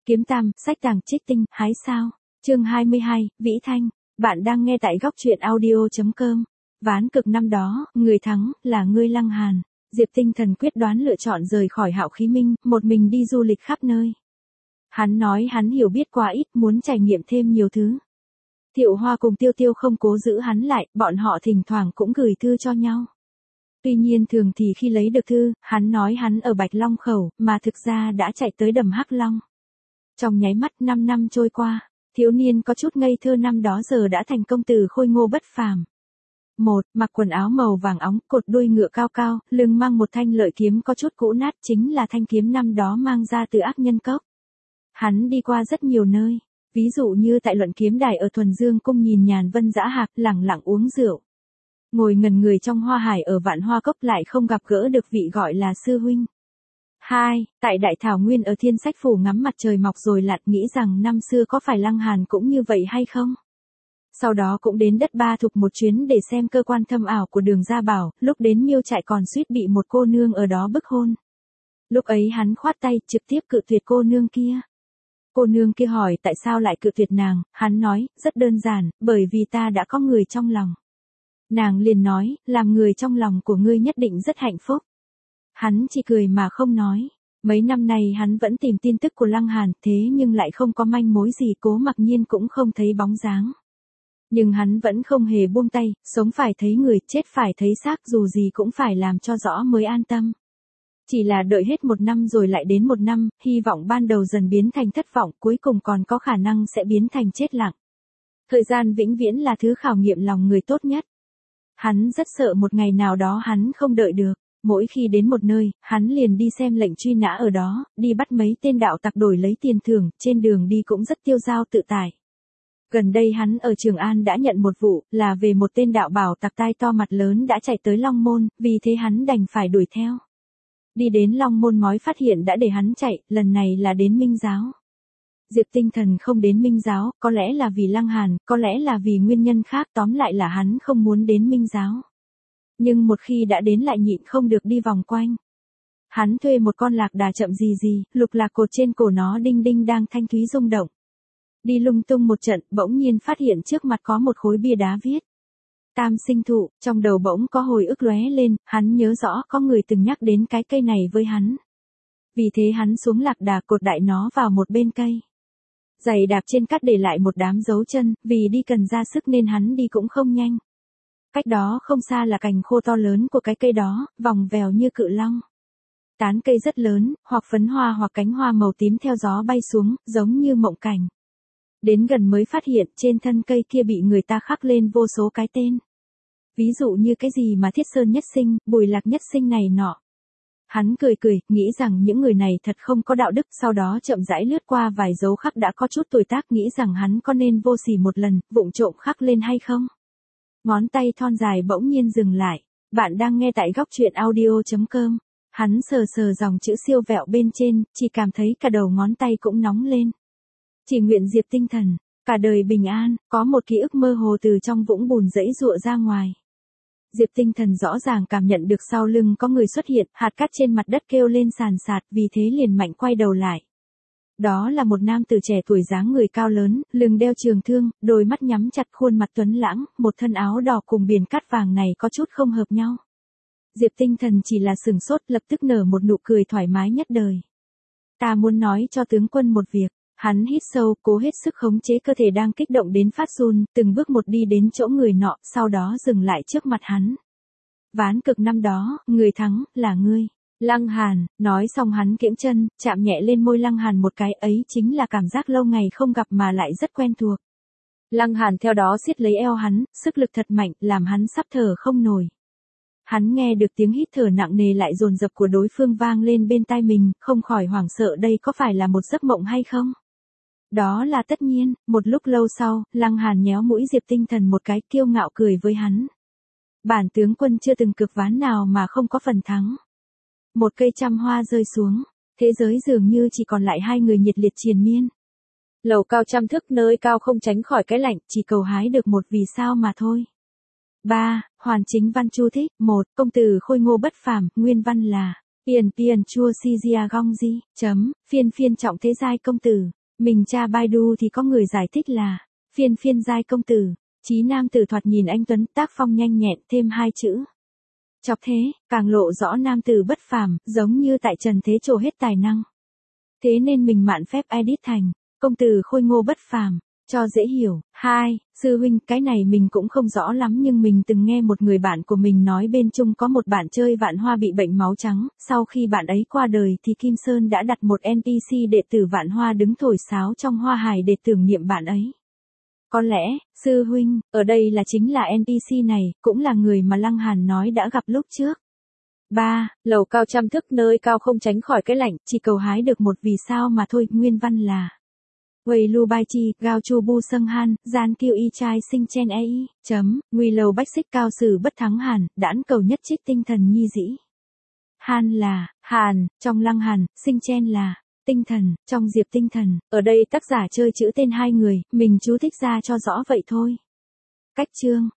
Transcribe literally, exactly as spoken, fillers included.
Kiếm Tam, sách tàng trích tinh, hái sao. Chương hai mươi hai, Vĩ Thanh. Bạn đang nghe tại góc truyện audio.com. Ván cực năm đó, người thắng, là ngươi Lăng Hàn. Diệp Tinh Thần quyết đoán lựa chọn rời khỏi Hạo Khí Minh, một mình đi du lịch khắp nơi. Hắn nói hắn hiểu biết quá ít, muốn trải nghiệm thêm nhiều thứ. Thiệu Hoa cùng Tiêu Tiêu không cố giữ hắn lại, bọn họ thỉnh thoảng cũng gửi thư cho nhau. Tuy nhiên thường thì khi lấy được thư, hắn nói hắn ở Bạch Long Khẩu, mà thực ra đã chạy tới đầm Hắc Long. Trong nháy mắt năm năm trôi qua, thiếu niên có chút ngây thơ năm đó giờ đã thành công tử khôi ngô bất phàm. Một, mặc quần áo màu vàng óng, cột đuôi ngựa cao cao, lưng mang một thanh lợi kiếm có chút cũ nát, chính là thanh kiếm năm đó mang ra từ Ác Nhân Cốc. Hắn đi qua rất nhiều nơi, ví dụ như tại Luận Kiếm Đài ở Thuần Dương Cung nhìn nhàn vân dã hạc, lẳng lặng uống rượu. Ngồi ngần người trong hoa hải ở Vạn Hoa Cốc lại không gặp gỡ được vị gọi là sư huynh. Hai, tại Đại Thảo Nguyên ở Thiên Sách Phủ ngắm mặt trời mọc rồi lặn, nghĩ rằng năm xưa có phải Lăng Hàn cũng như vậy hay không? Sau đó cũng đến đất Ba Thục một chuyến để xem cơ quan thâm ảo của Đường Gia Bảo, lúc đến Miêu Trại còn suýt bị một cô nương ở đó bức hôn. Lúc ấy hắn khoát tay, trực tiếp cự tuyệt cô nương kia. Cô nương kia hỏi tại sao lại cự tuyệt nàng, hắn nói, rất đơn giản, bởi vì ta đã có người trong lòng. Nàng liền nói, làm người trong lòng của ngươi nhất định rất hạnh phúc. Hắn chỉ cười mà không nói. Mấy năm nay hắn vẫn tìm tin tức của Lăng Hàn, thế nhưng lại không có manh mối gì, Cố Mặc Nhiên cũng không thấy bóng dáng. Nhưng hắn vẫn không hề buông tay, sống phải thấy người, chết phải thấy xác, dù gì cũng phải làm cho rõ mới an tâm. Chỉ là đợi hết một năm rồi lại đến một năm, hy vọng ban đầu dần biến thành thất vọng, cuối cùng còn có khả năng sẽ biến thành chết lặng. Thời gian vĩnh viễn là thứ khảo nghiệm lòng người tốt nhất. Hắn rất sợ một ngày nào đó hắn không đợi được. Mỗi khi đến một nơi, hắn liền đi xem lệnh truy nã ở đó, đi bắt mấy tên đạo tặc đổi lấy tiền thưởng, trên đường đi cũng rất tiêu dao tự tại. Gần đây hắn ở Trường An đã nhận một vụ, là về một tên đạo bảo tặc tai to mặt lớn đã chạy tới Long Môn, vì thế hắn đành phải đuổi theo. Đi đến Long Môn ngói phát hiện đã để hắn chạy, lần này là đến Minh Giáo. Diệp Tinh Thần không đến Minh Giáo, có lẽ là vì Lăng Hàn, có lẽ là vì nguyên nhân khác, tóm lại là hắn không muốn đến Minh Giáo. Nhưng một khi đã đến lại nhịn không được đi vòng quanh. Hắn thuê một con lạc đà chậm gì gì, lục lạc cột trên cổ nó đinh đinh đang thanh thúy rung động. Đi lung tung một trận, bỗng nhiên phát hiện trước mặt có một khối bia đá viết Tam Sinh Thụ, trong đầu bỗng có hồi ức lóe lên, hắn nhớ rõ có người từng nhắc đến cái cây này với hắn. Vì thế hắn xuống lạc đà cột đại nó vào một bên cây. Giày đạp trên cát để lại một đám dấu chân, vì đi cần ra sức nên hắn đi cũng không nhanh. Cách đó không xa là cành khô to lớn của cái cây đó, vòng vèo như cự long. Tán cây rất lớn, hoặc phấn hoa hoặc cánh hoa màu tím theo gió bay xuống, giống như mộng cảnh. Đến gần mới phát hiện trên thân cây kia bị người ta khắc lên vô số cái tên. Ví dụ như cái gì mà Thiết Sơn Nhất Sinh, Bùi Lạc Nhất Sinh này nọ. Hắn cười cười, nghĩ rằng những người này thật không có đạo đức, sau đó chậm rãi lướt qua vài dấu khắc đã có chút tuổi tác, nghĩ rằng hắn có nên vô sỉ một lần, vụng trộm khắc lên hay không. Ngón tay thon dài bỗng nhiên dừng lại. Bạn đang nghe tại góc truyện audio.com. Hắn sờ sờ dòng chữ siêu vẹo bên trên, chỉ cảm thấy cả đầu ngón tay cũng nóng lên. Chỉ nguyện Diệp Tinh Thần, cả đời bình an, có một ký ức mơ hồ từ trong vũng bùn rẫy rụa ra ngoài. Diệp Tinh Thần rõ ràng cảm nhận được sau lưng có người xuất hiện, hạt cát trên mặt đất kêu lên sàn sạt, vì thế liền mạnh quay đầu lại. Đó là một nam tử trẻ tuổi dáng người cao lớn, lưng đeo trường thương, đôi mắt nhắm chặt, khuôn mặt tuấn lãng, một thân áo đỏ cùng biển cát vàng này có chút không hợp nhau. Diệp Tinh Thần chỉ là sừng sốt, lập tức nở một nụ cười thoải mái nhất đời. Ta muốn nói cho tướng quân một việc. Hắn hít sâu, cố hết sức khống chế cơ thể đang kích động đến phát run, từng bước một đi đến chỗ người nọ, sau đó dừng lại trước mặt hắn. Ván cực năm đó, người thắng, là ngươi. Lăng Hàn, nói xong hắn kiễng chân, chạm nhẹ lên môi Lăng Hàn một cái, ấy chính là cảm giác lâu ngày không gặp mà lại rất quen thuộc. Lăng Hàn theo đó siết lấy eo hắn, sức lực thật mạnh, làm hắn sắp thở không nổi. Hắn nghe được tiếng hít thở nặng nề lại dồn dập của đối phương vang lên bên tai mình, không khỏi hoảng sợ đây có phải là một giấc mộng hay không? Đó là tất nhiên, một lúc lâu sau, Lăng Hàn nhéo mũi Diệp Tinh Thần một cái, kiêu ngạo cười với hắn. Bản tướng quân chưa từng cực ván nào mà không có phần thắng. Một cây trăm hoa rơi xuống, thế giới dường như chỉ còn lại hai người nhiệt liệt triền miên. Lầu cao trăm thước, nơi cao không tránh khỏi cái lạnh, chỉ cầu hái được một vì sao mà thôi. ba. Hoàn chính văn chu thích. một. Công tử khôi ngô bất phàm, nguyên văn là Piền piền chua si gia gong di, chấm, phiên phiên trọng thế giai công tử. Mình tra Baidu thì có người giải thích là, phiên phiên giai công tử, chí nam tử thoạt nhìn anh tuấn, tác phong nhanh nhẹn, thêm hai chữ. Chọc thế, càng lộ rõ nam tử bất phàm, giống như tại trần thế trổ hết tài năng. Thế nên mình mạn phép edit thành, công tử khôi ngô bất phàm, cho dễ hiểu. Hai, sư huynh, cái này mình cũng không rõ lắm nhưng mình từng nghe một người bạn của mình nói bên chung có một bạn chơi vạn hoa bị bệnh máu trắng, sau khi bạn ấy qua đời thì Kim Sơn đã đặt một en pê xê đệ tử vạn hoa đứng thổi sáo trong hoa hài để tưởng niệm bạn ấy. Có lẽ, sư huynh, ở đây là chính là en pê xê này, cũng là người mà Lăng Hàn nói đã gặp lúc trước. Ba, lầu cao trăm thước nơi cao không tránh khỏi cái lạnh, chỉ cầu hái được một vì sao mà thôi, nguyên văn là. Quầy lu bai chi, gao chu bu sâng han, gian kiêu y trai sinh chen e y, chấm, nguy lầu bách xích cao sử bất thắng hàn, đãn cầu nhất trích tinh thần nhi dĩ. Han là, hàn, trong Lăng Hàn, sinh chen là, tinh thần, trong Diệp tinh thần, ở đây tác giả chơi chữ tên hai người, mình chú thích ra cho rõ vậy thôi. Cách chương.